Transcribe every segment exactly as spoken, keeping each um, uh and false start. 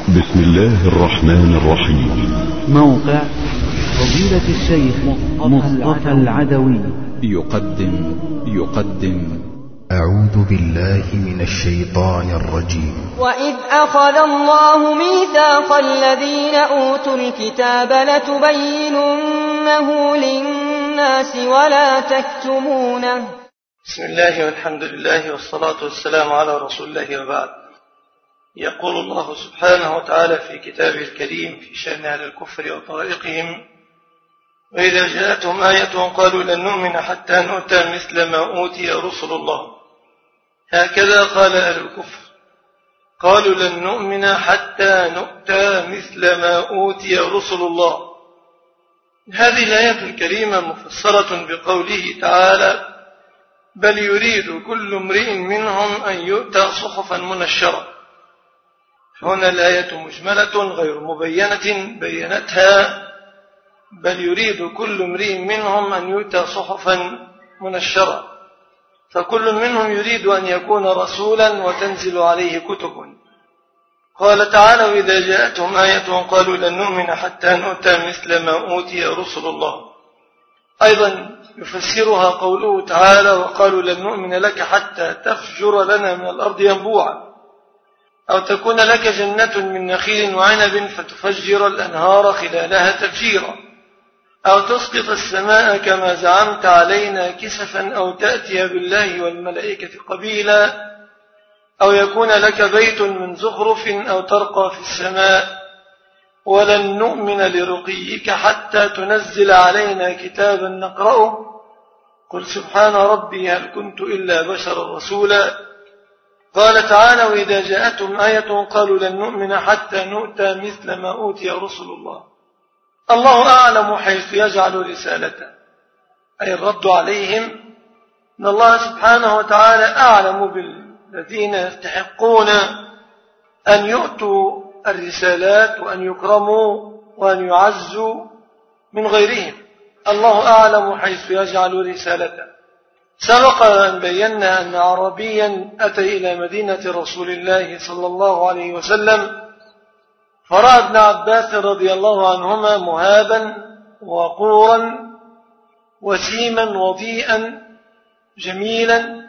بسم الله الرحمن الرحيم. موقع فضيلة الشيخ مصطفى العدوي يقدم يقدم أعوذ بالله من الشيطان الرجيم. وإذ أخذ الله ميثاق الذين أوتوا الكتاب لتبيننه للناس ولا تكتمونه. بسم الله والحمد لله والصلاة والسلام على رسول الله وبعد. يقول الله سبحانه وتعالى في كتابه الكريم في شأن أهل الكفر وطرائقهم: وإذا جاءتهم آية قالوا لن نؤمن حتى نؤتى مثل ما أوتي رسل الله. هكذا قال أهل الكفر، قالوا لن نؤمن حتى نؤتى مثل ما أوتي رسل الله. هذه الآية الكريمة مفسرة بقوله تعالى: بل يريد كل امرئ منهم أن يؤتى صحفا منشرة. هنا الآية مجملة غير مبينة بينتها بل يريد كل امرئ منهم أن يؤتى صحفا منشرة، فكل منهم يريد أن يكون رسولا وتنزل عليه كتب. قال تعالى: وإذا جاءتهم آية قالوا لن نؤمن حتى نؤتى مثل ما أوتي رسل الله. أيضا يفسرها قوله تعالى: وقالوا لن نؤمن لك حتى تفجر لنا من الأرض ينبوعا، أو تكون لك جنة من نخيل وعنب فتفجر الأنهار خلالها تفجيرا، أو تسقط السماء كما زعمت علينا كسفا، أو تأتي بالله والملائكة قبيلا، أو يكون لك بيت من زخرف، أو ترقى في السماء، ولن نؤمن لرقيك حتى تنزل علينا كتابا نقرأه، قل سبحان ربي هل كنت إلا بشرا رسولا. قال تعالى: وإذا جاءتهم آية قالوا لن نؤمن حتى نؤتى مثل ما أوتي رسل الله. الله أعلم حيث يجعل رسالته، أي الرد عليهم أن الله سبحانه وتعالى أعلم بالذين يستحقون أن يؤتوا الرسالات وأن يكرموا وأن يعزوا من غيرهم. الله أعلم حيث يجعل رسالته. سبق أن بينا أن عربيا أتى إلى مدينة رسول الله صلى الله عليه وسلم، فرأى ابن عباس رضي الله عنهما مهابا وقورا وسيما وضيئا جميلا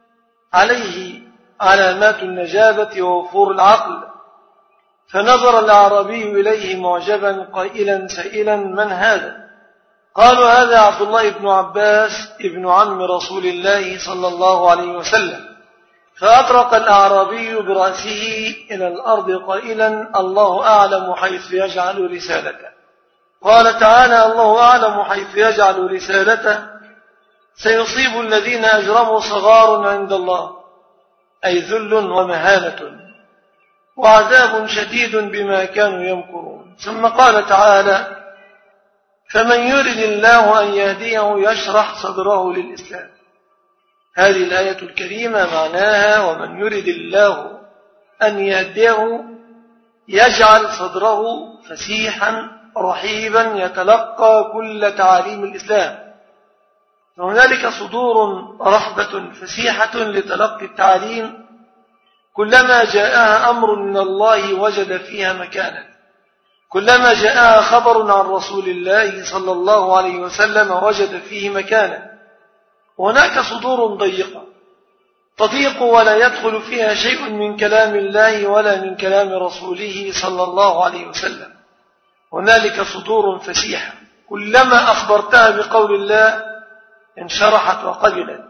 عليه علامات النجابة ووفور العقل، فنظر الأعرابي إليه معجبا قائلا سائلا: من هذا؟ قالوا: هذا عبد الله بن عباس ابن عم رسول الله صلى الله عليه وسلم. فأطرق الأعرابي برأسه إلى الأرض قائلا: الله أعلم حيث يجعل رسالته. قال تعالى: الله أعلم حيث يجعل رسالته، سيصيب الذين أجرموا صغار عند الله، أي ذل ومهانة وعذاب شديد بما كانوا يمكرون. ثم قال تعالى: فمن يرد الله أن يهديه يشرح صدره للإسلام. هذه الآية الكريمة معناها: ومن يرد الله أن يهديه يجعل صدره فسيحا رحيبا يتلقى كل تعاليم الإسلام. فهنالك صدور رحبة فسيحة لتلقي التعاليم، كلما جاءها أمر من الله وجد فيها مكانا، كلما جاءها خبر عن رسول الله صلى الله عليه وسلم وجد فيه مكانا. وهناك صدور ضيقة تضيق ولا يدخل فيها شيء من كلام الله ولا من كلام رسوله صلى الله عليه وسلم. هنالك صدور فسيحة كلما أخبرتها بقول الله انشرحت وقبلت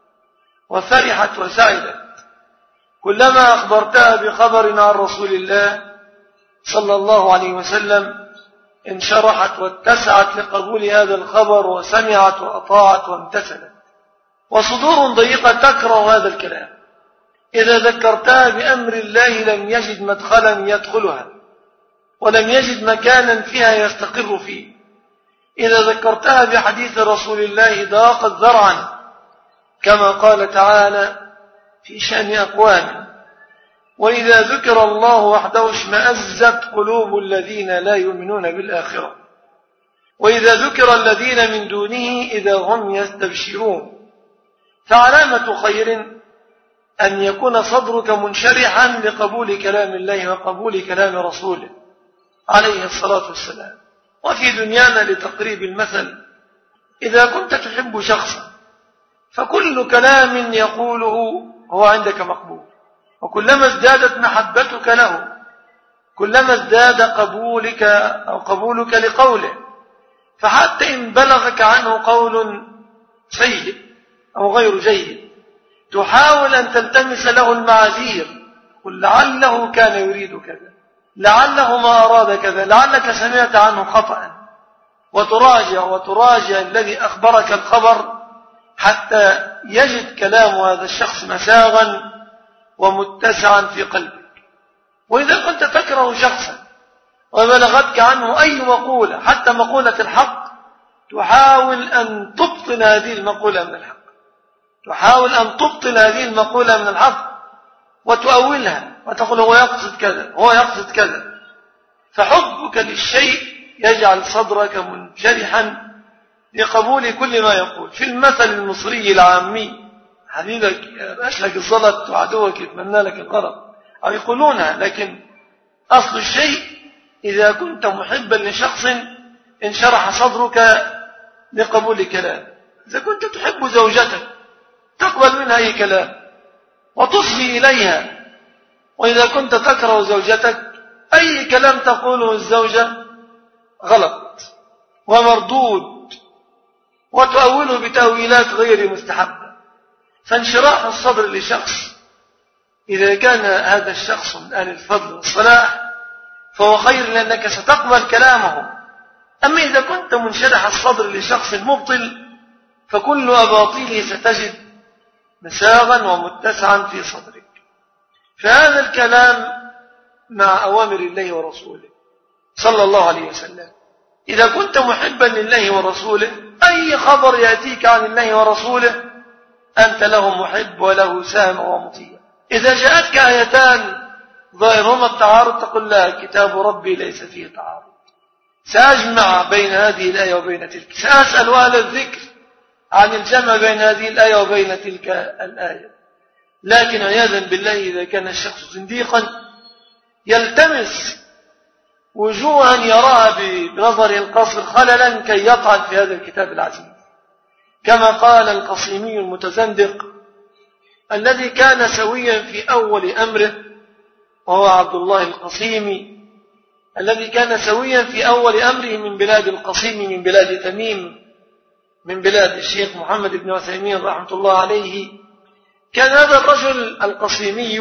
وفرحت وسعدت، كلما أخبرتها بخبر عن رسول الله صلى الله عليه وسلم انشرحت واتسعت لقبول هذا الخبر وسمعت وأطاعت وامتثلت. وصدور ضيقة تكره هذا الكلام، إذا ذكرتها بأمر الله لم يجد مدخلا يدخلها ولم يجد مكانا فيها يستقر فيه. إذا ذكرتها بحديث رسول الله ضاقت ذرعا، كما قال تعالى في شأن أقوام: وإذا ذكر الله وحده اشمأزت قلوب الذين لا يؤمنون بالآخرة، وإذا ذكر الذين من دونه إذا هم يستبشرون. فعلامة خير أن يكون صدرك منشرحا لقبول كلام الله وقبول كلام رسوله عليه الصلاة والسلام. وفي دنيانا لتقريب المثل، إذا كنت تحب شخصا فكل كلام يقوله هو عندك مقبول، وكلما ازدادت محبتك له كلما ازداد قبولك أو قبولك لقوله. فحتى إن بلغك عنه قول سيء أو غير جيد تحاول أن تلتمس له المعاذير، قل لعله كان يريد كذا، لعله ما أراد كذا، لعلك سمعت عنه خطأ، وتراجع وتراجع الذي أخبرك الخبر حتى يجد كلام هذا الشخص مساغا ومتسعا في قلبك. وإذا كنت تكره شخصا وبلغتك عنه أي مقولة حتى مقولة الحق تحاول أن تبطل هذه المقولة من الحق، تحاول أن تبطل هذه المقولة من الحق وتؤولها وتقول هو يقصد كذا هو يقصد كذا. فحبك للشيء يجعل صدرك منشرحا لقبول كل ما يقول. في المثل المصري العامي حبيبك أشلك الزلط وعدوك يتمنى لك الغرض أو يقولونها، لكن أصل الشيء إذا كنت محبا لشخص انشرح صدرك لقبول كلام. إذا كنت تحب زوجتك تقبل منها أي كلام وتصغي إليها، وإذا كنت تكره زوجتك أي كلام تقوله الزوجة غلط ومردود وتؤوله بتأويلات غير مستحبة. فانشراح الصدر لشخص إذا كان هذا الشخص من أهل الفضل والصلاح فهو خير لأنك ستقبل كلامه. أما إذا كنت منشرح الصدر لشخص مبطل فكل أباطيله ستجد مساغا ومتسعا في صدرك. فهذا الكلام مع أوامر الله ورسوله صلى الله عليه وسلم. إذا كنت محبا لله ورسوله أي خبر يأتيك عن الله ورسوله أنت له محب وله سامع ومطيع. إذا جاءتك آيتان ظاهرهما التعارض تقول لا، كتاب ربي ليس فيه تعارض، سأجمع بين هذه الآية وبين تلك، سأسأل أهل الذكر عن الجمع بين هذه الآية وبين تلك الآية. لكن عياذا بالله إذا كان الشخص زنديقا يلتمس وجوها يراها بنظره القصر خللا كي يطعن في هذا الكتاب العزيز، كما قال القصيمي المتزندق الذي كان سويا في أول أمره، وهو عبد الله القصيمي الذي كان سويا في أول أمره من بلاد القصيم من بلاد تميم من بلاد الشيخ محمد بن عثيمين رحمة الله عليه. كان هذا الرجل القصيمي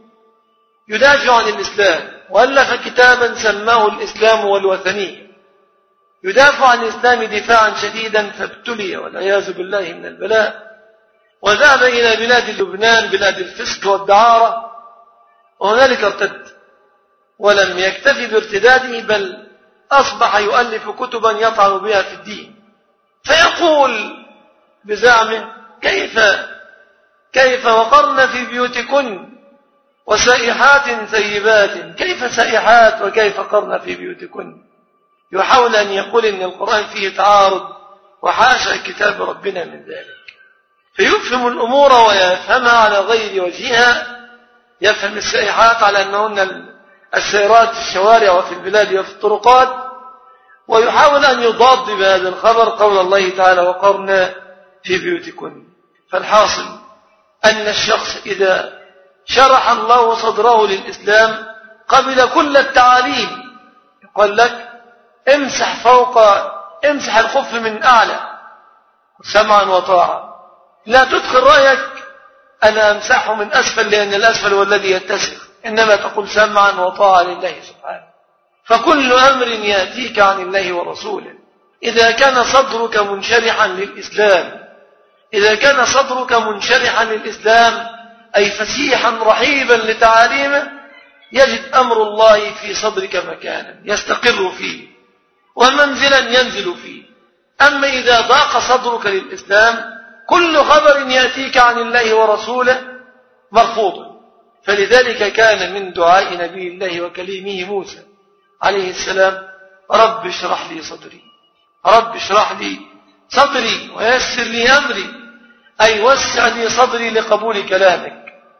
يدافع عن الإسلام وألف كتابا سماه الإسلام والوثنية، يدافع عن الإسلام دفاعا شديدا فابتلي والعياذ بالله من البلاء، وذهب إلى بلاد لبنان بلاد الفسق والدعارة، وهنالك ارتد ولم يكتفي بارتداده بل أصبح يؤلف كتبا يطعن بها في الدين. فيقول بزعمه كيف كيف وقرن في بيوتكن وسائحات ثيبات، كيف سائحات وكيف قرن في بيوتكن؟ يحاول أن يقول إن القرآن فيه تعارض وحاشا كتاب ربنا من ذلك، فيفهم الأمور ويفهمها على غير وجهها. يفهم السائحات على أنهن السيرات في الشوارع وفي البلاد وفي الطرقات، ويحاول أن يضاد بهذا الخبر قول الله تعالى وقرن في بيوتكن. فالحاصل أن الشخص إذا شرح الله صدره للإسلام قبل كل التعاليم. يقول لك امسح فوق امسح الخف من أعلى سمعا وطاعة، لا تدخل رأيك أنا أمسحه من أسفل لأن الأسفل هو الذي يتسخ، إنما تقول سمعا وطاعة لله سبحانه. فكل أمر يأتيك عن الله ورسوله إذا كان صدرك منشرحا للإسلام إذا كان صدرك منشرحا للإسلام أي فسيحا رحيبا لتعاليمه يجد أمر الله في صدرك مكانا يستقر فيه ومنزلا ينزل فيه. أما إذا ضاق صدرك للإسلام كل خبر يأتيك عن الله ورسوله مرفوض. فلذلك كان من دعاء نبي الله وكليمه موسى عليه السلام رب اشرح لي صدري رب اشرح لي صدري ويسر لي أمري، أي وسع لي صدري لقبول كلامك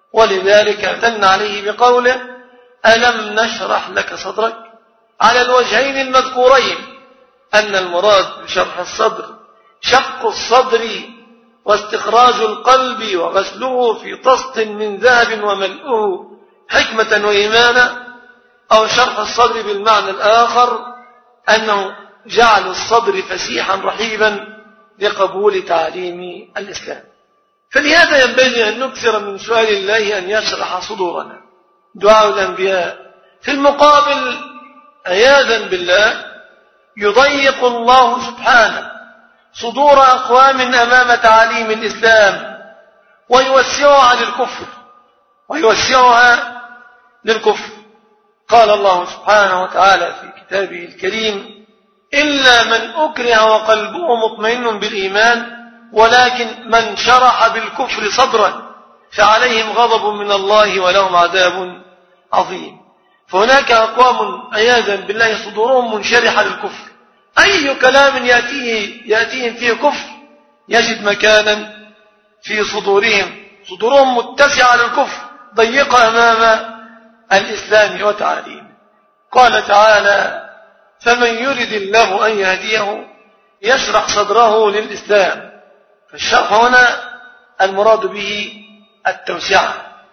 ولذلك اعتن عليه بقوله ألم نشرح لك صدرك، على الوجهين المذكورين، أن المراد بشرح الصدر شق الصدر واستخراج القلب وغسله في طست من ذهب وملؤه حكمة وإيمانا، أو شرح الصدر بالمعنى الآخر أنه جعل الصدر فسيحا رحيبا لقبول تعليم الإسلام. فلهذا ينبغي أن نكثر من سؤال الله أن يشرح صدورنا، دعاء الأنبياء. في المقابل عياذا بالله يضيق الله سبحانه صدور أقوام أمام تعاليم الإسلام ويوسعها للكفر ويوسعها للكفر. قال الله سبحانه وتعالى في كتابه الكريم إلا من أكره وقلبه مطمئن بالإيمان ولكن من شرح بالكفر صدرا فعليهم غضب من الله ولهم عذاب عظيم. فهناك أقوام عياذا بالله صدورهم منشرحة للكفر، أي كلام يأتيه يأتيهم فيه كفر يجد مكانا في صدورهم، صدورهم متسعة للكفر ضيقة أمام الإسلام وتعاليمه. قال تعالى فمن يرد الله أن يهديه يشرح صدره للإسلام. فالشرح هنا المراد به التوسعة،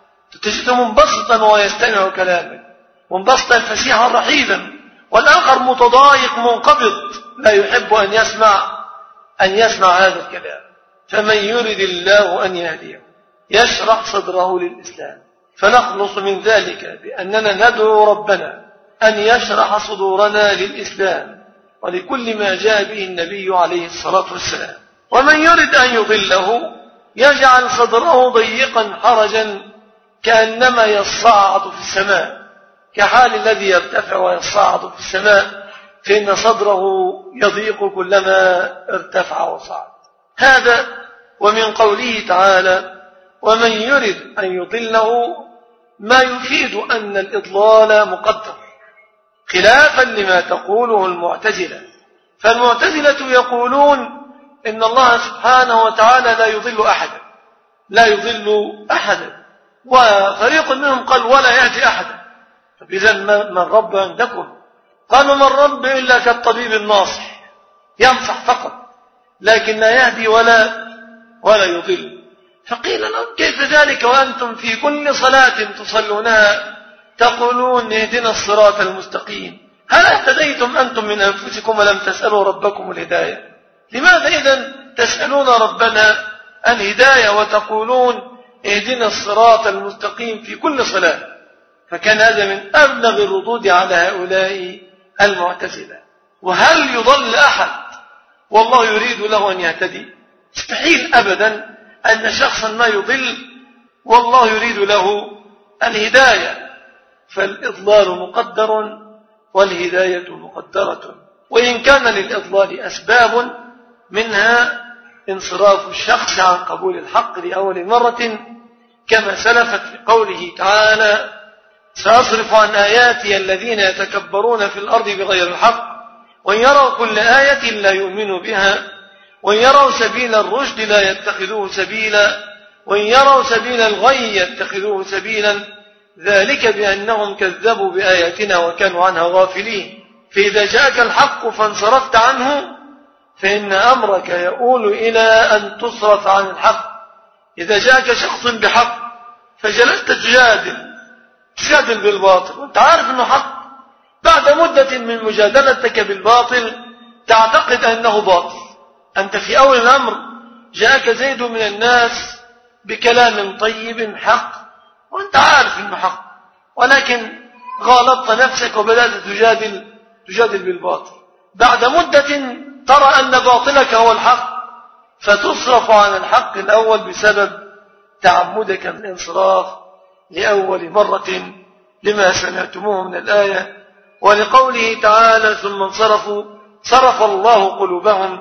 تجده منبسطا ويستمع كلامه منبسطا فسيحا رحيبا، والآخر متضايق منقبض لا يحب أن يسمع أن يسمع هذا الكلام. فمن يرد الله أن يهديه يشرح صدره للإسلام. فنخلص من ذلك بأننا ندعو ربنا أن يشرح صدورنا للإسلام ولكل ما جاء به النبي عليه الصلاة والسلام. ومن يرد أن يضله يجعل صدره ضيقا حرجا كأنما يصعد في السماء، كحال الذي يرتفع ويصعد في السماء، فإن صدره يضيق كلما ارتفع وصعد. هذا ومن قوله تعالى ومن يرد أن يضله ما يفيد أن الإضلال مقدر، خلافا لما تقوله المعتزلة. فالمعتزلة يقولون إن الله سبحانه وتعالى لا يضل أحدا لا يضل أحدا وفريق منهم قال ولا يهدي أحدا. طب إذن من رب عندكم؟ قالوا من رب إلا كالطبيب الناصح، ينصح فقط لكن لا يهدي ولا ولا يضل. فقيل لهم كيف ذلك وأنتم في كل صلاة تصلونها تقولون اهدنا الصراط المستقيم؟ هل اهتديتم أنتم من أنفسكم ولم تسألوا ربكم الهداية؟ لماذا إذن تسألون ربنا الهداية وتقولون اهدنا الصراط المستقيم في كل صلاة؟ فكان هذا من أبلغ الردود على هؤلاء المعتزلة. وهل يضل أحد والله يريد له أن يهتدي؟ مستحيل أبدا أن شخصا ما يضل والله يريد له الهداية. فالإضلال مقدر والهداية مقدرة، وإن كان للإضلال أسباب منها انصراف الشخص عن قبول الحق لأول مرة كما سلفت في قوله تعالى سأصرف عن آياتي الذين يتكبرون في الأرض بغير الحق وإن يروا كل آية لا يؤمنوا بها وإن يروا سبيل الرشد لا يتخذوه سبيلا وإن يروا سبيل الغي يتخذوه سبيلا ذلك بأنهم كذبوا بآياتنا وكانوا عنها غافلين. فإذا جاءك الحق فانصرفت عنه فإن أمرك يؤول إلى أن تصرف عن الحق. إذا جاءك شخص بحق فجلست تجادل تجادل بالباطل وانت عارف أنه حق، بعد مدة من مجادلتك بالباطل تعتقد أنه باطل. أنت في أول الأمر جاءك زيد من الناس بكلام طيب حق وانت عارف أنه حق، ولكن غالطت نفسك وبدأت تجادل تجادل بالباطل. بعد مدة ترى أن باطلك هو الحق فتصرف عن الحق الأول بسبب تعمدك الانصراف لأول مرة لما سمعتموه من الآية ولقوله تعالى ثم انصرفوا صرف الله قلوبهم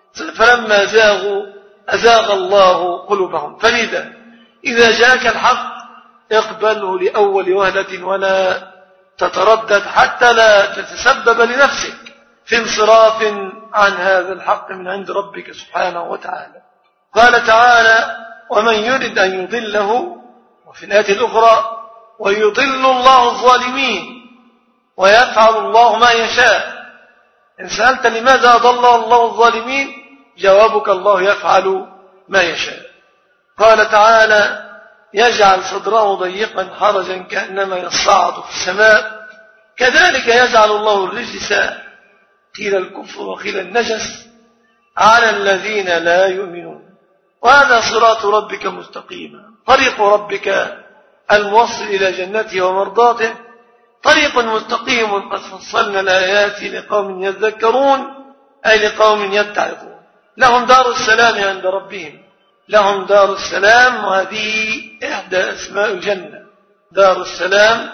فلما زاغوا أزاغ الله قلوبهم. فلذا إذا جاءك الحق اقبله لأول وهلة ولا تتردد حتى لا تتسبب لنفسك في انصراف عن هذا الحق من عند ربك سبحانه وتعالى. قال تعالى ومن يرد أن يضله وفي الآية الأخرى ويضل الله الظالمين ويفعل الله ما يشاء. إن سألت لماذا ضل الله الظالمين جوابك الله يفعل ما يشاء. قال تعالى يجعل صدره ضيقا حرجا كأنما يصعد في السماء كذلك يجعل الله الرجس قيل الكفر وقيل النجس على الذين لا يؤمنون. وهذا صراط ربك مستقيما طريق ربك الموصل إلى جنته ومرضاته طريق مستقيم قد فصلنا الآيات لقوم يذكرون أي لقوم يتعظون. لهم دار السلام عند ربهم لهم دار السلام وهذه إحدى أسماء الجنة دار السلام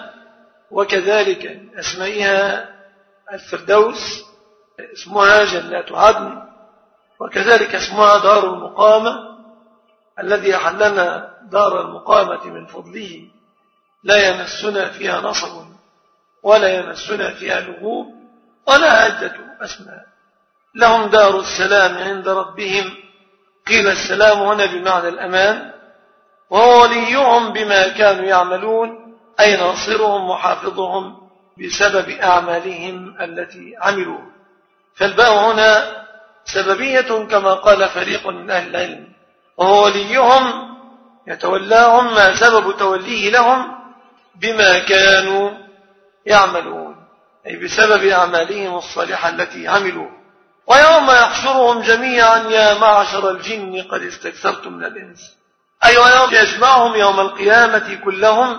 وكذلك أسمائها الفردوس اسمها جنات عدن وكذلك اسمها دار المقامة الذي أحلنا دار المقامة من فضله لا يمسنا فيها نصب ولا يمسنا فيها لغوب ولا عدة أسماء. لهم دار السلام عند ربهم قيل السلام هنا بمعنى الأمان وهو وليهم بما كانوا يعملون أي ناصرهم وحافظهم بسبب أعمالهم التي عملوا. فالباء هنا سببية كما قال فريق من أهل العلم وهو وليهم يتولاهم ما سبب توليه لهم بما كانوا يعملون أي بسبب أعمالهم الصالحة التي عملوا. ويوم يحشرهم جميعا يا معشر الجن قد استكثرتم من الإنس أي ويوم يجمعهم يوم القيامة كلهم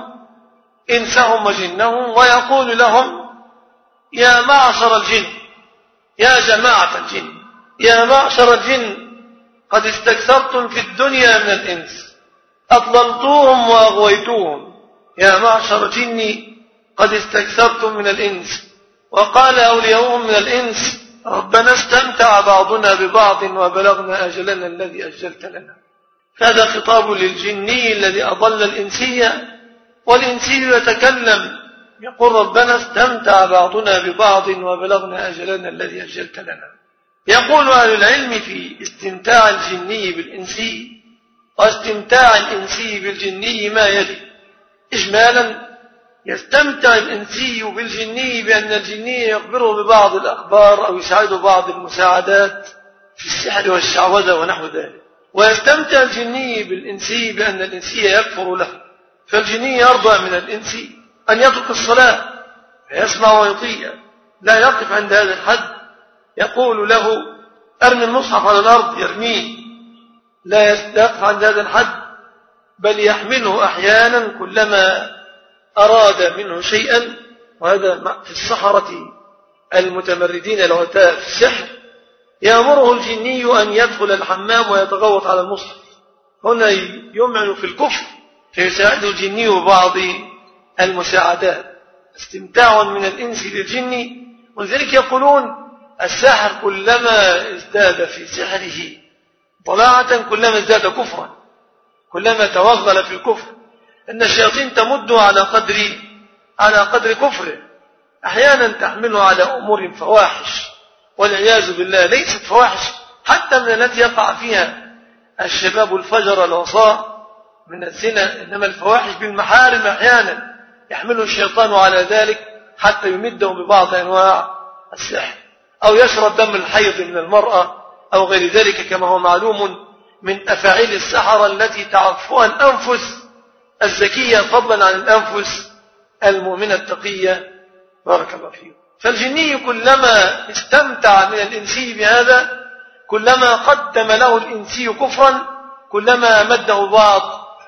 إنسهم وجنهم ويقول لهم يا معشر الجن يا جماعة الجن يا معشر الجن قد استكثرتم في الدنيا من الإنس أضللتوهم وأغويتوهم يا معشر الجن قد استكثرتم من الإنس. وقال أولياؤهم من الإنس ربنا استمتع بعضنا ببعض وبلغنا أجلنا الذي أجلت لنا. هذا خطاب للجني الذي أضل الإنسية والإنسي يتكلم يقول ربنا استمتع بعضنا ببعض وبلغنا أجلنا الذي أجلت لنا. يقول أهل العلم في استمتاع الجني بالإنسي واستمتاع الإنسي بالجني ما يلي. إجمالا يستمتع الإنسي بالجني بأن الجني يخبره ببعض الأخبار أو يساعده بعض المساعدات في السحر والشعوذة ونحو ذلك. ويستمتع الجني بالإنسي بأن الإنسي يكفر له فالجني يرضى من الإنسي أن يترك الصلاة فيسمع ويطيع لا يقف عند هذا الحد يقول له أرمي المصحف على الأرض يرميه لا يقف عند هذا الحد بل يحمله أحيانا كلما أراد منه شيئا. وهذا في السحرة المتمردين العتاة في السحر يأمره الجني أن يدخل الحمام ويتغوط على المصحف هنا يمعن في الكفر فيساعده الجني ببعض المساعدات. استمتاع من الإنس للجن. ولذلك يقولون الساحر كلما ازداد في سحره طلاعة كلما ازداد كفرا كلما توغل في الكفر. أن الشياطين تمد على قدر على قدر كفره أحيانا تحمله على أمور فواحش والعياذ بالله ليست فواحش حتى من التي يقع فيها الشباب الفجر العصاة من الزنا إنما الفواحش بالمحارم أحيانا يحمله الشيطان على ذلك حتى يمده ببعض أنواع السحر أو يشرب دم الحيض من المرأة أو غير ذلك كما هو معلوم من أفاعيل السحرة التي تعفها الأنفس الزكية فضلا عن الأنفس المؤمنة التقية. بارك الله فيه. فالجني كلما استمتع من الإنسي بهذا كلما قدم له الإنسي كفرا كلما مده بعض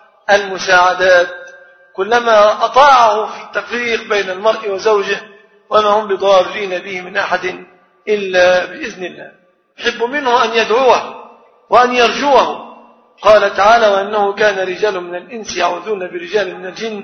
المساعدات كلما أطاعه في التفريق بين المرء وزوجه وما هم بضارين به من أحد إلا بإذن الله. يحب منه أن يدعوه وأن يرجوه. قال تعالى وأنه كان رجال من الإنس يعوذون برجال من الجن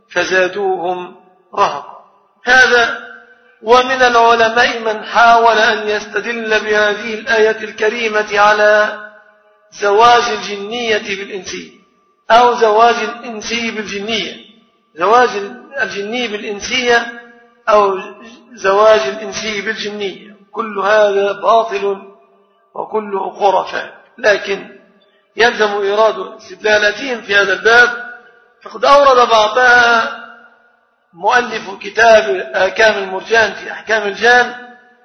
فزادوهم رهقا. هذا ومن العلماء من حاول أن يستدل بهذه الآية الكريمة على زواج الجنية بالإنسي أو زواج الإنسي بالجنية زواج الجني بالإنسية أو زواج الإنسي بالجنية كل هذا باطل وكله خرافات. لكن يلزم إيراد استدلالاتهم في هذا الباب فقد أورد بعضها مؤلف كتاب آكام المرجان في أحكام الجان،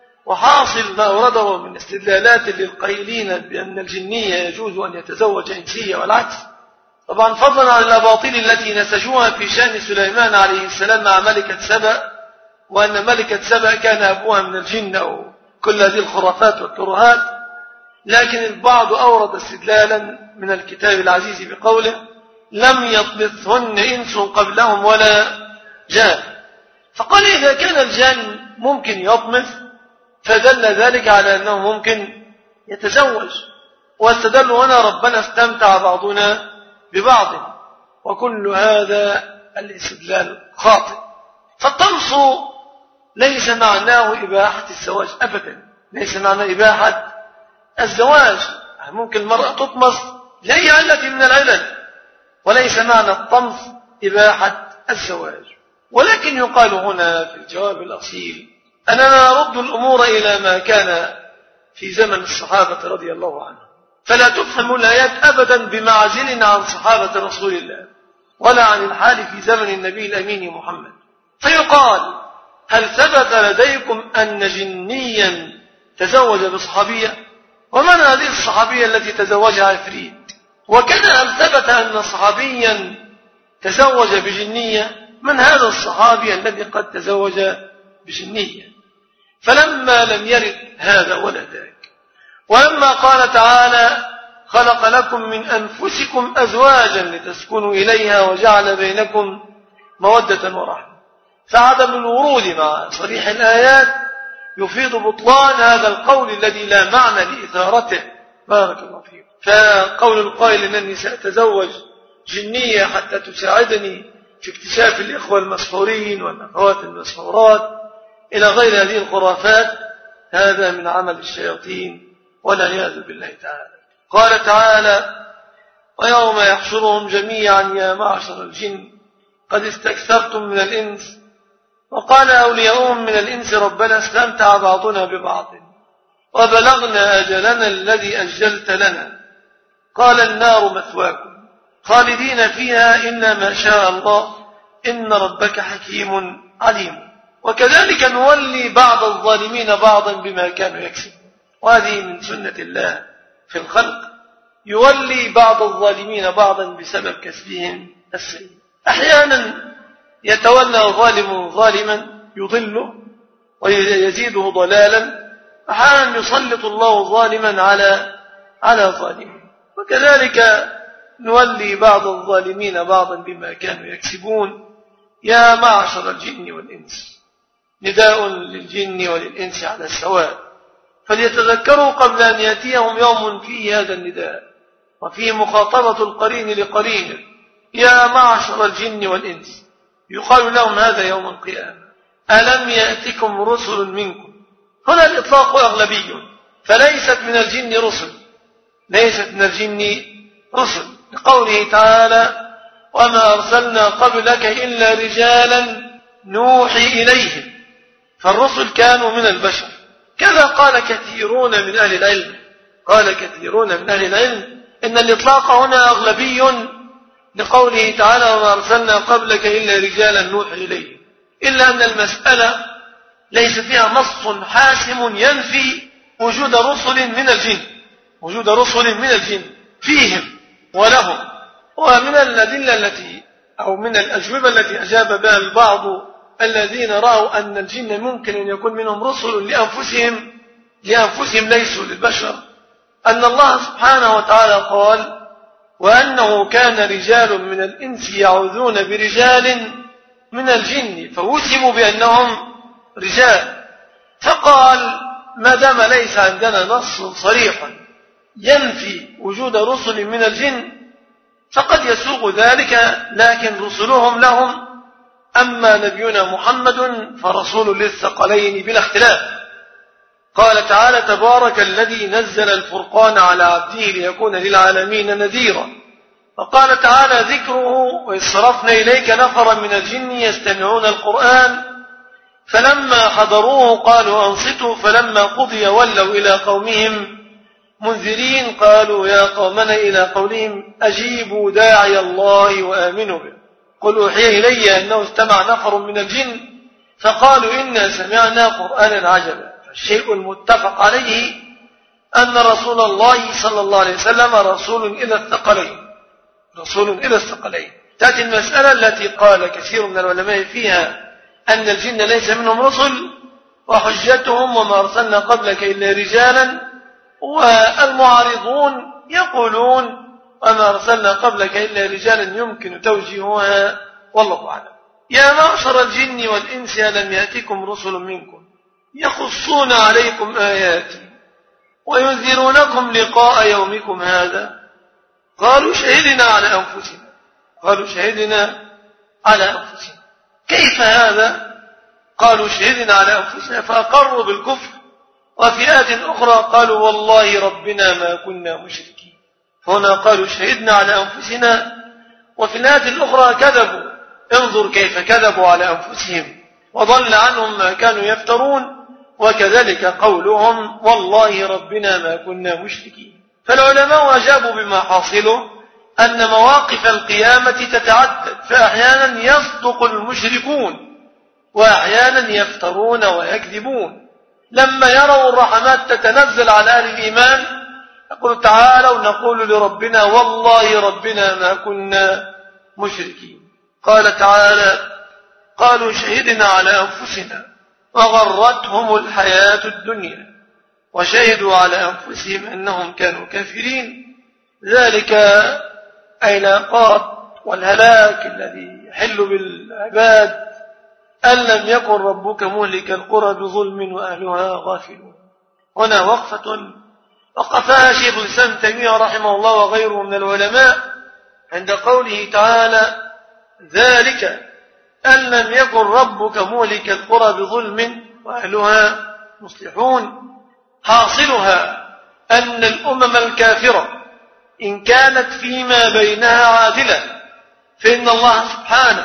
وحاصل ما أورده من استدلالات للقائلين بأن الجنية يجوز أن يتزوج إنسية والعكس، طبعا فضلا عن الأباطيل التي نسجوها في شأن سليمان عليه السلام مع ملكة سبأ، وأن ملكة سبأ كان أبوها من الجن أو كل هذه الخرافات والترهات. لكن البعض أورد استدلالا من الكتاب العزيز بقوله: لم يطمثهن إنس قبلهم ولا جان. فقال إذا كان الجان ممكن يطمث فدل ذلك على أنه ممكن يتزوج، واستدلوا هنا ربنا استمتع بعضنا ببعض، وكل هذا الاستدلال خاطئ. فالطمس ليس معناه إباحة الزواج أبدا، ليس معناه إباحة الزواج. ممكن المرأة تطمس لأي علة من العلل، وليس معنى الطمس إباحة الزواج. ولكن يقال هنا في الجواب الأصيل أننا نرد الأمور إلى ما كان في زمن الصحابة رضي الله عنهم، فلا تفهم الآيات أبدا بمعزل عن صحابة رسول الله ولا عن الحال في زمن النبي الأمين محمد. فيقال: هل ثبت لديكم أن جنيا تزوج بصحابية؟ ومن هذه الصحابية التي تزوجها عفريت؟ وكذا هل ثبت أن صحابيا تزوج بجنية؟ من هذا الصحابي الذي قد تزوج بجنية؟ فلما لم يرد هذا ولا ذاك، ولما قال تعالى: خلق لكم من أنفسكم أزواجا لتسكنوا إليها وجعل بينكم مودة ورحمة، فعدم الورود مع صريح الآيات يفيد بطلان هذا القول الذي لا معنى لإثارته. بارك الله فيكم. فقول القائل إنني سأتزوج جنية حتى تساعدني في اكتشاف الإخوة المسحورين والأخوات المسحورات إلى غير هذه الخرافات، هذا من عمل الشياطين والعياذ بالله تعالى. قال تعالى: ويوم يحشرهم جميعا يا معشر الجن قد استكثرتم من الإنس وقال أولياؤهم من الإنس ربنا استمتع بعضنا ببعض وبلغنا أجلنا الذي أجلت لنا قال النار مثواكم خالدين فيها إلا ما شاء الله إن ربك حكيم عليم. وكذلك نولي بعض الظالمين بعضا بما كانوا يكسبون، وهذه من سنة الله في الخلق، يولي بعض الظالمين بعضا بسبب كسبهم السيء. أحيانا يتولى ظالم ظالما يضله ويزيده ضلالا، أحيانا يسلط الله ظالما على على ظالم. وكذلك نولي بعض الظالمين بعضا بما كانوا يكسبون. يا معشر الجن والإنس، نداء للجن وللإنس على السواء، فليتذكروا قبل أن يأتيهم يوم فيه هذا النداء وفيه مخاطبة القرين لقرينه. يا معشر الجن والإنس، يقال لهم هذا يوم القيامة: ألم يأتكم رسل منكم؟ هنا الإطلاق أغلبي، فليست من الجن رسل، ليست من الجن رسل، لقوله تعالى: وما أرسلنا قبلك إلا رجالا نوحي إليهم، فالرسل كانوا من البشر. كذا قال كثيرون من أهل العلم، قال كثيرون من أهل العلم إن الإطلاق هنا أغلبي لقوله تعالى: وما أرسلنا قبلك إلا رجالا نوحي إليهم، إلا أن المسألة ليس فيها نص حاسم ينفي وجود رسل من الجن، وجود رسل من الجن فيهم ولهم. ومن الأدلة التي أو من الأجوبة التي أجاب بها البعض الذين رأوا أن الجن ممكن أن يكون منهم رسل لأنفسهم لأنفسهم ليسوا للبشر، أن الله سبحانه وتعالى قال: وأنه كان رجال من الإنس يعوذون برجال من الجن فوسموا بأنهم رجال. فقال: ما دام ليس عندنا نص صريح ينفي وجود رسل من الجن فقد يسوق ذلك، لكن رسلهم لهم، أما نبينا محمد فرسول للثقلين بلا اختلاف. قال تعالى: تبارك الذي نزل الفرقان على عبده ليكون للعالمين نذيرا. وقال تعالى ذكره: وإذ صرفنا إليك نفرا من الجن يستمعون القرآن فلما حضروه قالوا أنصتوا فلما قضي ولوا إلى قومهم منذرين قالوا يا قومنا إلى قولهم أجيبوا داعي الله وآمنوا به قل أوحي إلي أنه استمع نفر من الجن فقالوا إنا سمعنا قرآنا عجبا. فالشيء المتفق عليه أن رسول الله صلى الله عليه وسلم رسول إلى الثقلين رسول إلى الثقلين. تأتي المسألة التي قال كثير من العلماء فيها أن الجن ليس منهم رسل، وحجتهم وما أرسلنا قبلك إلا رجالا، والمعارضون يقولون وما أرسلنا قبلك إلا رجالا يمكن توجيهها، والله أعلم. يا معشر الجن والإنس ألم يأتكم رسل منكم يقصون عليكم آياتي وينذرونكم لقاء يومكم هذا قالوا شهدنا على أنفسنا قالوا شهدنا على أنفسنا كيف هذا؟ قالوا شهدنا على أنفسنا فأقروا بالكفر، وفي آية أخرى قالوا والله ربنا ما كنا مشركين. هنا قالوا شهدنا على أنفسنا، وفي الآية الأخرى كذبوا. انظر كيف كذبوا على أنفسهم وضل عنهم ما كانوا يفترون، وكذلك قولهم والله ربنا ما كنا مشركين. فالعلماء أجابوا بما حاصله أن مواقف القيامة تتعدد، فأحيانا يصدق المشركون وأحيانا يفترون ويكذبون. لما يروا الرحمات تتنزل على أهل الإيمان يقول تعالوا نقول لربنا والله ربنا ما كنا مشركين. قال تعالى قالوا شهدنا على أنفسنا وغرتهم الحياة الدنيا وشهدوا على أنفسهم أنهم كانوا كافرين. ذلك أي العقاب والهلاك الذي يحل بالعباد أن لم يكن ربك مهلك القرى بظلم وأهلها غافلون. هنا وقفة وقفها شيخ الإسلام ابن تيمية رحمه الله وغيره من العلماء عند قوله تعالى ذلك أن لم يكن ربك مهلك القرى بظلم وأهلها مصلحون. حاصلها أن الأمم الكافرة إن كانت فيما بينها عادلة فإن الله سبحانه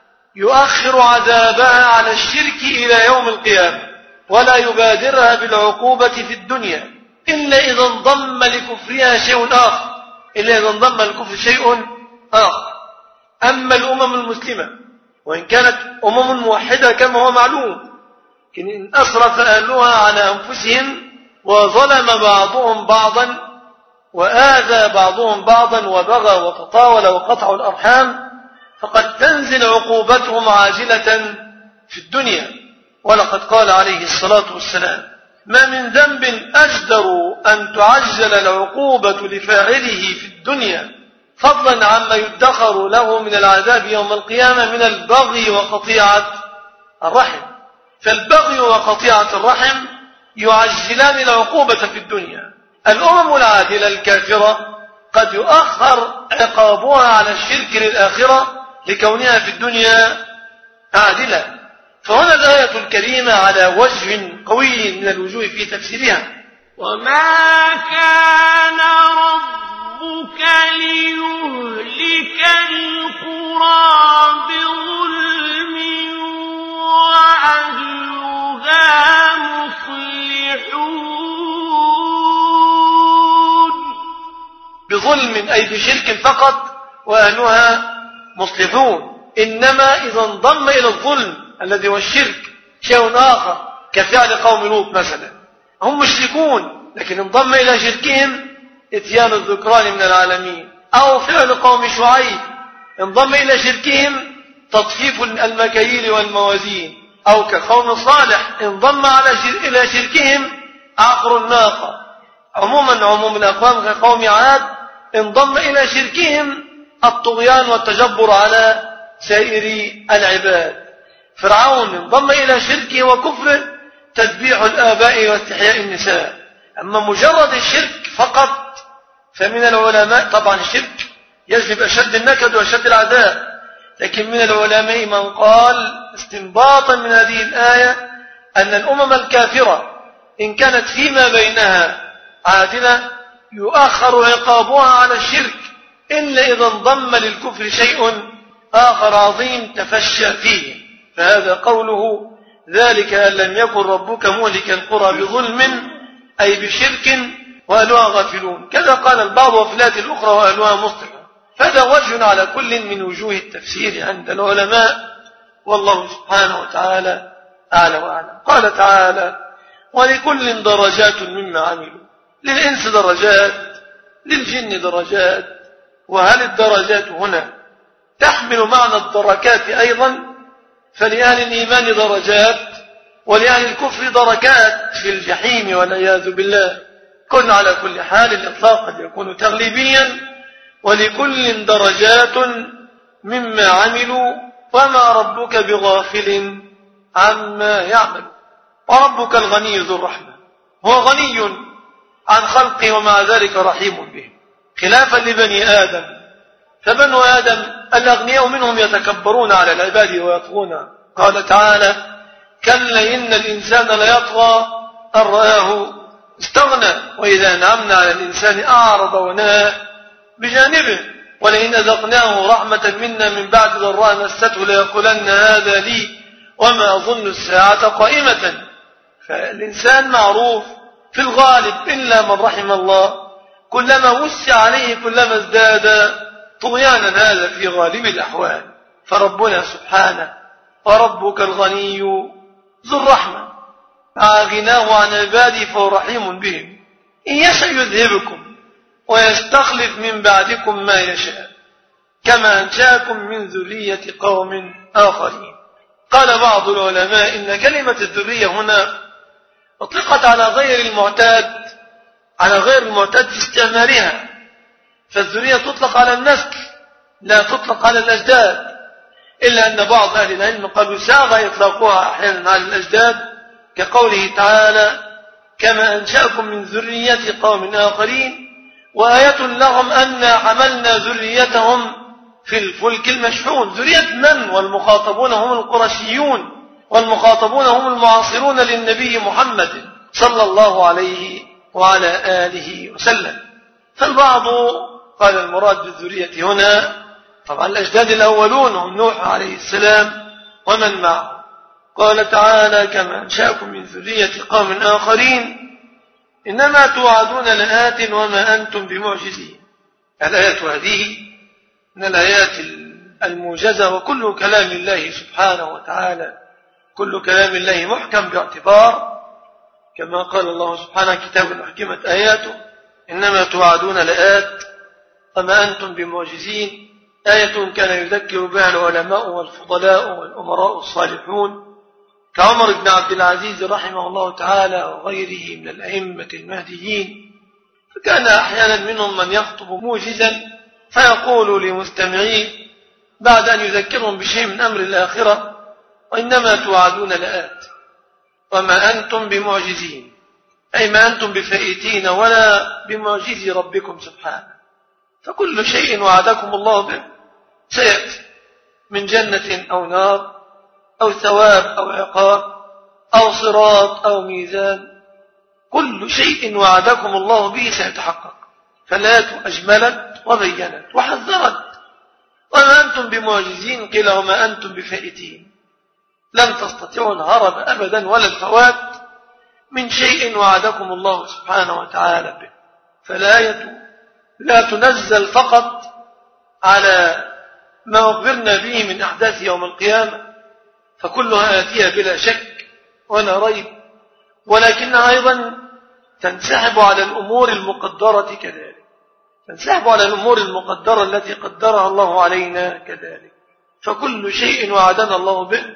يؤخر عذابها على الشرك إلى يوم القيامة ولا يبادرها بالعقوبة في الدنيا إلا إذا انضم لكفرها شيء آخر إلا إذا انضم الكفر شيء آخر. أما الأمم المسلمة وإن كانت أمم موحدة كما هو معلوم، لكن إن أسرف أهلها على أنفسهم وظلم بعضهم بعضا وآذى بعضهم بعضا وبغى وتطاول وقطعوا الأرحام فقد تنزل عقوبتهم عاجلة في الدنيا. ولقد قال عليه الصلاة والسلام ما من ذنب أجدر أن تعجل العقوبة لفاعله في الدنيا فضلا عما يدخر له من العذاب يوم القيامة من البغي وقطيعة الرحم. فالبغي وقطيعة الرحم يعجلان العقوبة في الدنيا. الأمم العادلة الكافرة قد يؤخر عقابها على الشرك للآخرة لكونها في الدنيا عادلة. فهنا الآية الكريمة على وجه قوي من الوجوه في تفسيرها وما كان ربك ليهلك القرى بظلم وأهلها مصلحون. بظلم أي بشرك فقط وأهلها مصلحون. إنما إذا انضم إلى الظلم الذي هو الشرك شيء آخر كفعل قوم لوط مثلا، هم مشركون لكن انضم إلى شركهم اتيان الذكران من العالمين، أو فعل قوم شعيب انضم إلى شركهم تطفيف المكاييل والموازين، أو كقوم صالح انضم على شر... إلى شركهم عقر الناقة. عموما عموم الأقوام كقوم عاد انضم إلى شركهم الطغيان والتجبر على سائر العباد. فرعون انضم إلى شركه وكفره تذبيح الآباء واستحياء النساء. أما مجرد الشرك فقط فمن العلماء، طبعا الشرك يجلب أشد النكد وأشد العذاب، لكن من العلماء من قال استنباطا من هذه الآية أن الأمم الكافرة إن كانت فيما بينها عادلة يؤخر عقابها على الشرك إلا إذا انضم للكفر شيء آخر عظيم تفشى فيه. فهذا قوله ذلك أن لم يكن ربك مهلك القرى بظلم أي بشرك وأهلها غافلون. كذا قال البعض وفي الآية الأخرى وأهلها مصلحون. فهذا وجه على كل من وجوه التفسير عند العلماء، والله سبحانه وتعالى أعلى وأعلم. قال تعالى: ولكل درجات مما عملوا. للإنس درجات، للجن درجات. وهل الدرجات هنا تحمل معنى الدركات أيضا؟ فلأهل الإيمان درجات، ولأهل الكفر دركات في الجحيم والعياذ بالله. كن على كل حال الإطلاق قد يكون تغليبيا. ولكل درجات مما عملوا وما ربك بغافل عما يعمل. وربك الغني ذو الرحمة، هو غني عن خلقه ومع ذلك رحيم به، خلافا لبني آدم. فبنو آدم الأغنياء منهم يتكبرون على العباد ويطغون. قال تعالى: كلا إن الإنسان ليطغى أن رآه استغنى وإذا أنعمنا على الإنسان أعرض ونأى بجانبه ولئن أذقناه رحمة منا من بعد ضراء مسته ليقولن هذا لي وما أظن الساعة قائمة. فالإنسان معروف في الغالب إلا من رحم الله كلما وسع عليه كلما ازداد طغيانا، هذا في غالب الأحوال. فربنا سبحانه وربك الغني ذو الرحمة مع غناه عن عباده فهو رحيم بهم. إن يشأ يذهبكم ويستخلف من بعدكم ما يشاء كما أنشأكم من ذرية قوم آخرين. قال بعض العلماء إن كلمة الذرية هنا أطلقت على غير المعتاد على غير المعتاد في استعمالها، فالذرية تطلق على النسل لا تطلق على الأجداد، إلا أن بعض أهل العلم قالوا ساغ إطلاقها أحيانا على الأجداد، كقوله تعالى: كما أنشأكم من ذرية قوم آخرين وآية لهم أنا حملنا ذريتهم في الفلك المشحون. ذرية من؟ والمخاطبون هم القرشيون، والمخاطبون هم المعاصرون للنبي محمد صلى الله عليه وعلى آله وسلم. فالبعض قال المراد بالذرية هنا طبعا الأجداد الأولون هم نوح عليه السلام ومن معه. قال تعالى: كما أنشأكم من ذرية قوم آخرين إنما توعدون لآت وما أنتم بمعجزين. الآيات هذه من الآيات الموجزة، وكل كلام الله سبحانه وتعالى كل كلام الله محكم باعتبار كما قال الله سبحانه: كتاب أحكمت آياته إنما توعدون لآت وما أنتم بمعجزين. آية كان يذكر بها العلماء والفضلاء والأمراء الصالحون كعمر بن عبد العزيز رحمه الله تعالى وغيره من الأئمة المهديين. فكان أحيانا منهم من يخطب موجزا فيقول لمستمعيه بعد أن يذكرهم بشيء من أمر الآخرة: وإنما توعدون لآت وما أنتم بمعجزين، أي ما أنتم بفائتين ولا بمعجز ربكم سبحانه. فكل شيء وعدكم الله به سيأتي من جنة أو نار أو ثواب أو عقاب أو صراط أو ميزان، كل شيء وعدكم الله به سيتحقق. فالآيات أجملت وبينت وحذرت: وما أنتم بمعجزين، قيل وما أنتم بفائتين، لن تستطيعوا الهرب أبدا ولا الفوات من شيء وعدكم الله سبحانه وتعالى به. فالآية لا تنزل فقط على ما أخبرنا به من أحداث يوم القيامة، فكلها آتية بلا شك ولا ريب، ولكنها أيضا تنسحب على الأمور المقدرة كذلك، تنسحب على الأمور المقدرة التي قدرها الله علينا كذلك. فكل شيء وعدنا الله به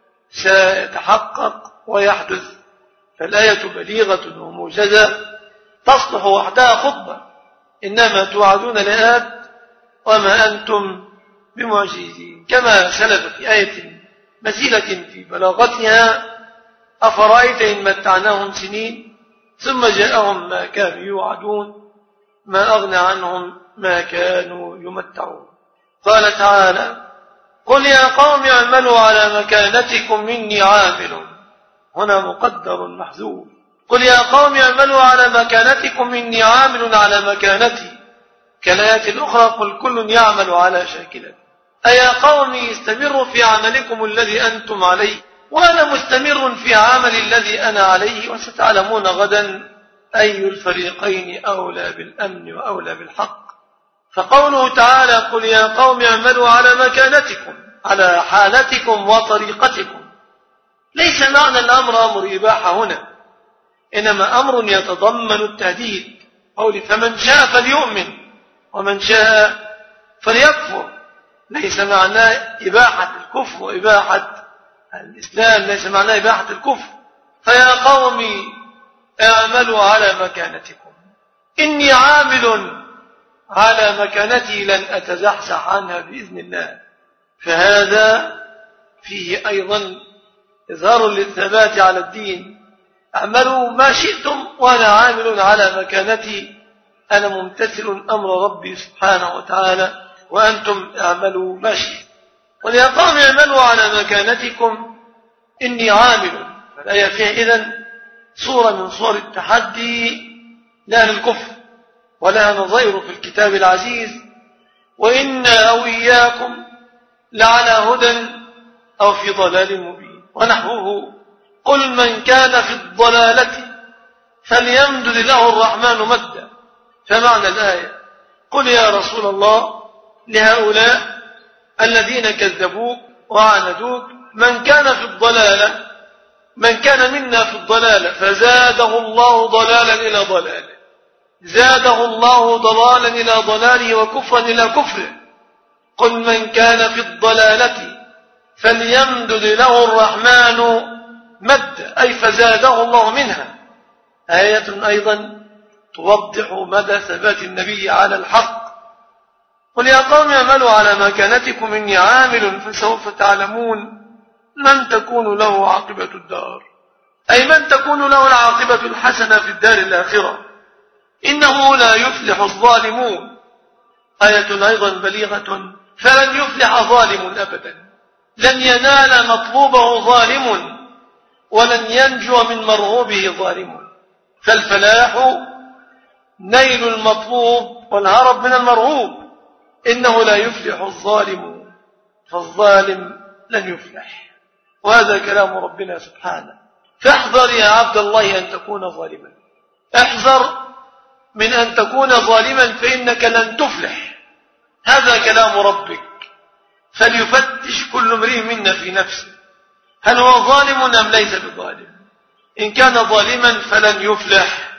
سيتحقق ويحدث. فالآية بليغة وموجزة تصلح وحدها خطبة: إنما توعدون لآت وما أنتم بمعجزين. كما سلف في آية مثيلة في بلاغتها: أفرأيت إن متعناهم سنين ثم جاءهم ما كانوا يوعدون ما أغنى عنهم ما كانوا يمتعون. قال تعالى: قل يا قوم اعملوا على مكانتكم إني عامل. هنا مقدر محذوف. قل يا قوم اعملوا على مكانتكم إني عامل على مكانتي. كالآيات الأخرى: قل كل يعمل على شاكلته. أيا قوم استمروا في عملكم الذي أنتم عليه وأنا مستمر في عمل الذي أنا عليه، وستعلمون غدا أي الفريقين أولى بالأمن وأولى بالحق. فقوله تعالى قل يا قوم اعملوا على مكانتكم على حالتكم وطريقتكم، ليس معنى الأمر أمر إباحة هنا، إنما أمر يتضمن التهديد. قول فمن شاء فليؤمن ومن شاء فليكفر، ليس معناه إباحة الكفر وإباحة الإسلام، ليس معناه إباحة الكفر. فيا قوم اعملوا على مكانتكم إني عامل على مكانتي لن أتزحزح عنها بإذن الله. فهذا فيه أيضا إظهار للثبات على الدين. اعملوا ما شئتم وأنا عامل على مكانتي، أنا ممتثل أمر ربي سبحانه وتعالى، وأنتم اعملوا ما شئتم. ويا قوم اعملوا على مكانتكم إني عامل. فالآية فيها إذن صورة من صور التحدي لأهل الكفر، ولها نظير في الكتاب العزيز: وإنا أو إياكم لعلى هدى أو في ضلال مبين. ونحوه: قل من كان في الضلالة فليمدد له الرحمن مدا. فمعنى الآية: قل يا رسول الله لهؤلاء الذين كذبوك وعاندوك، من كان في الضلالة، من كان منا في الضلالة فزاده الله ضلالا إلى ضلاله، زاده الله ضلالا إلى ضلاله وكفرا إلى كفره. قل من كان في الضلالة فليمدد له الرحمن مد، أي فزاده الله منها. آية أيضا توضح مدى ثبات النبي على الحق. قل يا قوم اعملوا على مكانتكم إني عامل فسوف تعلمون من تكون له عاقبة الدار، أي من تكون له العاقبة الحسنة في الدار الآخرة. إنه لا يفلح الظالمون. آية أيضا بليغة: فلن يفلح ظالم أبدا، لن ينال مطلوبه ظالم، ولن ينجو من مرغوبه ظالم. فالفلاح نيل المطلوب والهرب من المرغوب. إنه لا يفلح الظالم، فالظالم لن يفلح. وهذا كلام ربنا سبحانه. فاحذر يا عبد الله أن تكون ظالما، احذر من أن تكون ظالما فإنك لن تفلح. هذا كلام ربك. فليفتش كل امرئ منا في نفسه هل هو ظالم أم ليس بظالم. إن كان ظالما فلن يفلح،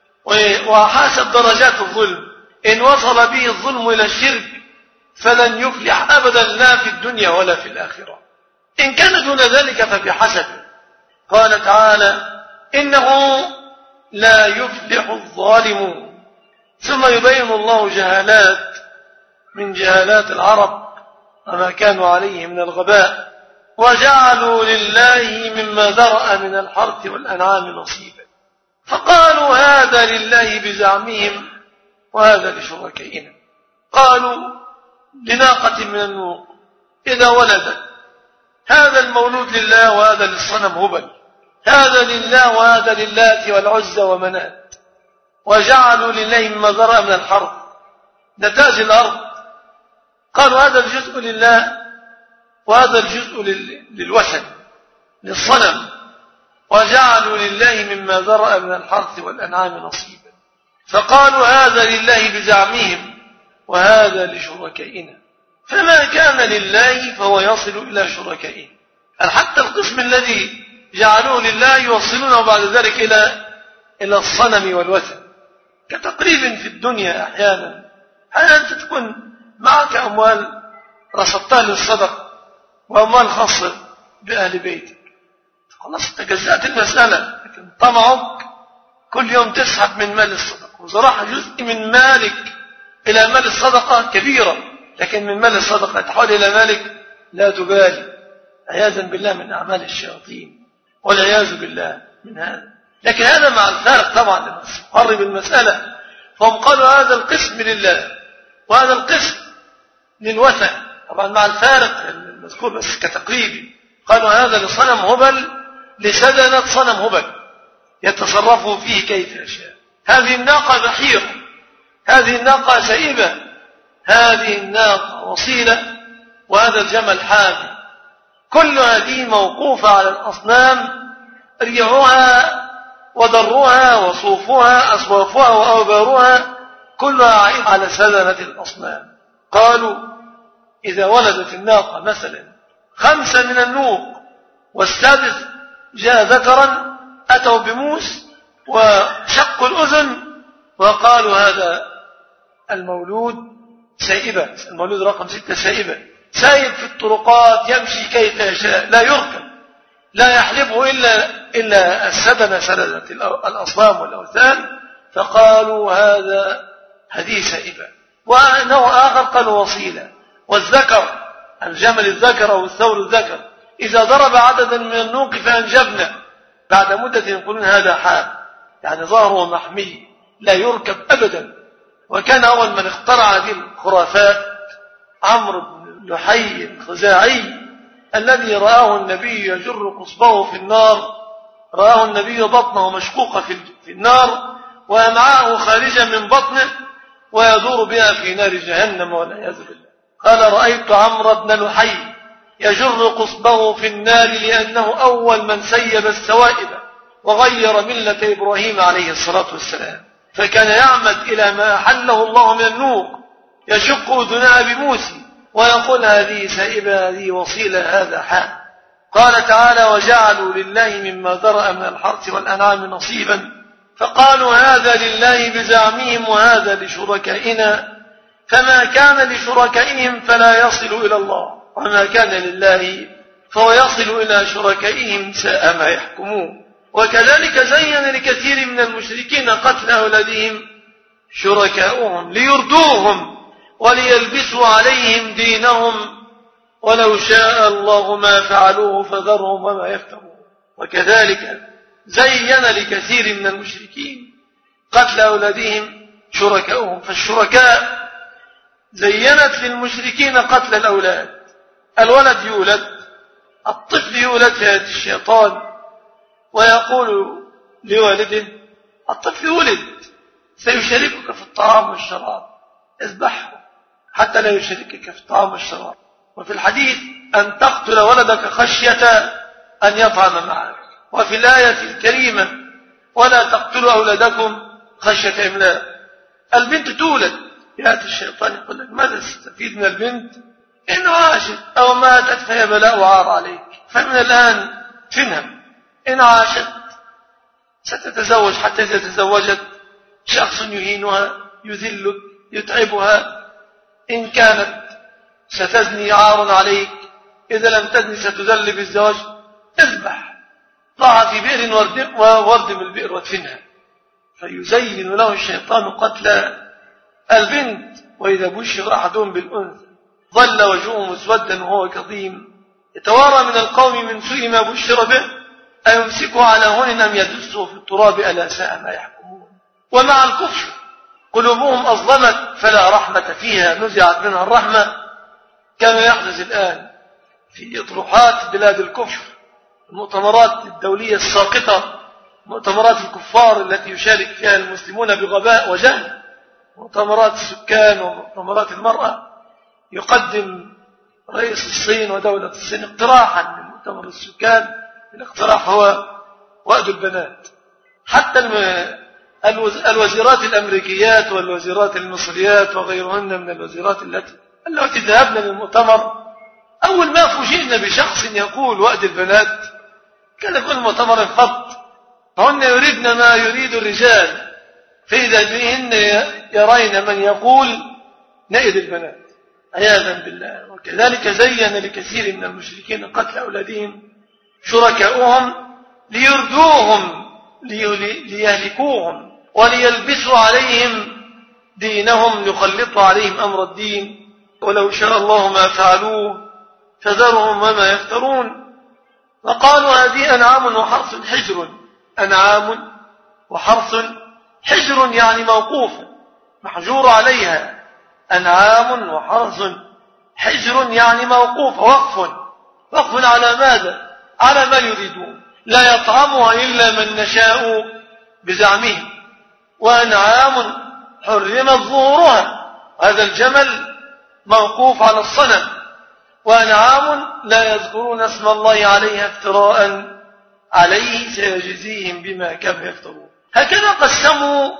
وحسب درجات الظلم، إن وصل به الظلم إلى الشرك فلن يفلح أبدا، لا في الدنيا ولا في الآخرة. إن كان دون ذلك فبحسبه. قال تعالى: إنه لا يفلح الظالمون. ثم يبين الله جهالات من جهالات العرب وما كانوا عليه من الغباء: وجعلوا لله مما ذرأ من الحرث والأنعام نصيبا، فقالوا هذا لله بزعمهم وهذا لشركائنا. قالوا لناقة من النوق إذا ولدت هذا المولود لله وهذا للصنم هبل، هذا لله وهذا للات والعزى ومنات. وجعلوا لله مما ذرأ من الحرث نتاج الأرض، قالوا هذا الجزء لله وهذا الجزء للوثن للصنم. وجعلوا لله مما ذرأ من الحرث والأنعام نصيبا، فقالوا هذا لله بزعمهم وهذا لشركائنا. فما كان لله فهو يصل إلى شركائه. حتى القسم الذي جعلوه لله يوصلونه بعد ذلك إلى إلى الصنم والوثن. كتقريب في الدنيا أحيانا، أحيانا أنت تكون معك أموال رصدتها للصدق وأموال خاصة بأهل بيتك، خلاص تجزأت المسألة، لكن طمعك كل يوم تسحب من مال الصدقة، وزراحة جزء من مالك إلى مال الصدقة كبيرة، لكن من مال الصدقة تحول إلى مالك لا تبالي، عياذا بالله من أعمال الشياطين والعياذ بالله من هذا. لكن هذا مع الفارق طبعا لما تقرب المسألة. فهم قالوا هذا القسم لله وهذا القسم للوثن، طبعا مع الفارق المذكور بس كتقريبي. قالوا هذا لصنم هبل لسدنة صنم هبل يتصرفوا فيه كيف يشاء. هذه الناقة بحيرة، هذه الناقة سائبة، هذه الناقة وصيلة، وهذا الجمل حامي. كل هذه موقوفة على الأصنام، ريعها ودرها وصوفها أصوافها وأوبارها كلها عائد على سدنة الأصنام. قالوا إذا ولدت الناقة مثلا خمسة من النوق والسادس جاء ذكرا أتوا بموس وشقوا الأذن وقالوا هذا المولود سائبة، المولود رقم ستة سائبة، سايب في الطرقات يمشي كيف يشاء لا يركب، لا يحلبه إلا, إلا السدنة سدنة الأصنام والأوثان، فقالوا هذا هذه سائبة. ونوع آخر قالوا وصيلة. والذكر الجمل الذكر أو الثور الذكر إذا ضرب عددا من النوق فأنجبنا بعد مدة يقولون هذا حام، يعني ظهره محمي لا يركب أبدا. وكان أول من اخترع هذه الخرافات عمرو بن لحي الخزاعي الذي رآه النبي يجر قصبه في النار، رآه النبي بطنه مشقوقة في النار وأمعاءه خارجة من بطنه ويدور بها في نار جهنم والعياذ بالله. قال رأيت عمرو بن لحي يجر قصبه في النار لأنه أول من سيب السوائب وغير ملة إبراهيم عليه الصلاة والسلام، فكان يعمد إلى ما أحله الله من النوق يشق أذنها بموسي ويقول هذه سائبة هذه وصيلة هذا حام. قال تعالى وجعلوا لله مما ذرأ من الحرث والأنعام نصيبا فقالوا هذا لله بزعمهم وهذا لشركائنا، فما كان لشركائهم فلا يصل إلى الله وما كان لله فهو يصل إلى شركائهم ساء ما يحكمون. وكذلك زين لكثير من المشركين قتل أولادهم شركاؤهم ليردوهم وليلبسوا عليهم دينهم ولو شاء الله ما فعلوه فذرهم وما يفترون. وكذلك زين لكثير من المشركين قتل أولادهم شركاؤهم، فالشركاء زينت للمشركين قتل الأولاد. الولد يولد، الطفل يولد في يد الشيطان ويقول لوالده الطفل ولد سيشاركك في الطعام والشراب اذبحه حتى لا يشاركك في الطعام والشراب. وفي الحديث أن تقتل ولدك خشية أن يطعم معك. وفي الآية الكريمة ولا تقتلوا أولادكم خشية إملاق. البنت تولد يأتي الشيطان يقول لك ماذا تستفيد من البنت إن عاشت أو ماتت فهي بلاء وعار عليك، فمن الآن تنهم إن عاشت ستتزوج حتى إذا تزوجت شخص يهينها يذلك يتعبها، إن كانت ستزني عار عليك، إذا لم تزني ستذل بالزواج، اذبح ضعها في بئر واردم البئر وادفنها. فيزين له الشيطان قتل البنت. وإذا بشر أحدهم بالأنثى ظل وجهه مسودا وهو كظيم يتوارى من القوم من سوء ما بشر به أيمسكه على هون أم يدسه في التراب ألا ساء ما يحكمون. ومع الكفر قلوبهم أظلمت فلا رحمة فيها، نزعت منها الرحمة كما يحدث الآن في إطروحات بلاد الكفر، المؤتمرات الدولية الساقطة، مؤتمرات الكفار التي يشارك فيها المسلمون بغباء وجهل، مؤتمرات السكان ومؤتمرات المرأة. يقدم رئيس الصين ودولة الصين اقتراحا لمؤتمر السكان، الاقتراح هو وأد البنات. حتى الوزيرات الأمريكيات والوزيرات المصريات وغيرهن من الوزيرات التي التي ذهبنا للمؤتمر أول ما فوجئنا بشخص يقول وأد البنات كان كل مؤتمر انفض، فهن يريدن ما يريد الرجال، فإذا بهن يرين من يقول نئد البنات عياذا بالله. وكذلك زين لكثير من المشركين قتل أولادهم شركاؤهم ليردوهم ليهلكوهم وليلبسوا عليهم دينهم يخلطوا عليهم أمر الدين ولو شاء الله ما فعلوه فذرهم وما يفترون. وقالوا هذه أنعام وحرث حجر، أنعام وحرث حجر يعني موقوف محجور عليها، أنعام وحرث حجر يعني موقوف وقف، وقف على ماذا؟ على ما يريدون، لا يطعمها إلا من نشاء بزعمهم. وأنعام حرمت ظهورها، هذا الجمل موقوف على الصنم، وأنعام لا يذكرون اسم الله عليها افتراء عليه سيجزيهم بما كانوا يفترون. هكذا قسموا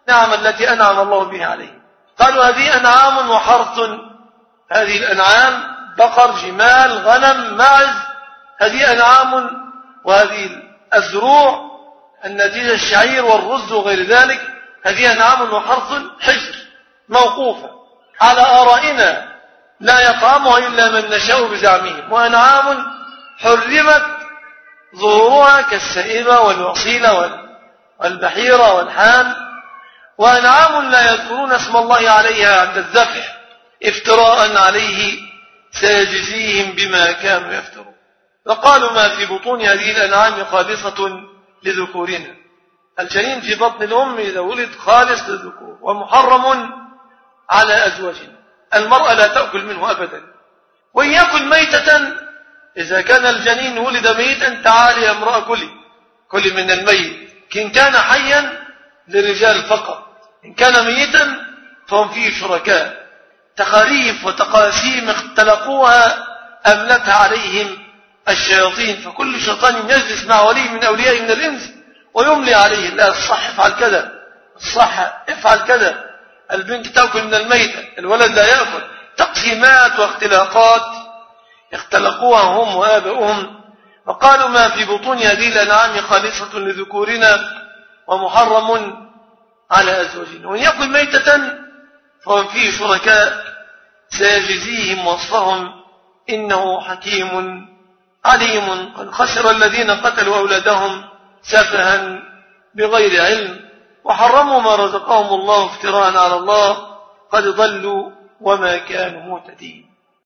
نعم التي أنعم الله بها عليه. قالوا هذه أنعام وحرث، هذه الأنعام بقر جمال غنم معز، هذه أنعام، وهذه الزروع النتيجة الشعير والرز وغير ذلك، هذه أنعام وحرث حجر موقوفة على آرائنا لا يطعمها إلا من نشاء بزعمهم، وأنعام حرمت ظهورها كالسائبة والوصيلة والبحيرة والحام، وأنعام لا يذكرون اسم الله عليها عند الذبح افتراء عليه سيجزيهم بما كانوا يفترون. وقالوا ما في بطون هذه الأنعام خالصة لذكورنا، الجنين في بطن الأم إذا ولد خالص للذكور ومحرم على أزواجنا، المرأة لا تأكل منه أبدا، وإن يأكل ميتة، إذا كان الجنين ولد ميتا تعالي يا امرأة كلي كلي من الميت، إن كان حيا للرجال فقط، إن كان ميتا فهم فيه شركاء. تخاريف وتقاسيم اختلقوها أملتها عليهم الشياطين، فكل شيطان يجلس مع ولي من أولياء من الإنس ويملي عليه، لا الصح افعل كذا، الصح افعل كذا، البنت تأكل من الميتة، الولد لا يأكل. تقسيمات واختلاقات اختلقوها هم وآباؤهم. وقالوا ما في بطون هذه الأنعام خالصة لذكورنا ومحرم على أزواجنا، وإن يأكل ميتة فهم فيه شركاء سيجزيهم وصفهم إنه حكيم عليم. قد خسر الذين قتلوا أولادهم سفها بغير علم وحرموا ما رزقهم الله افتراء على الله، قد ضلوا وما كانوا مهتدين.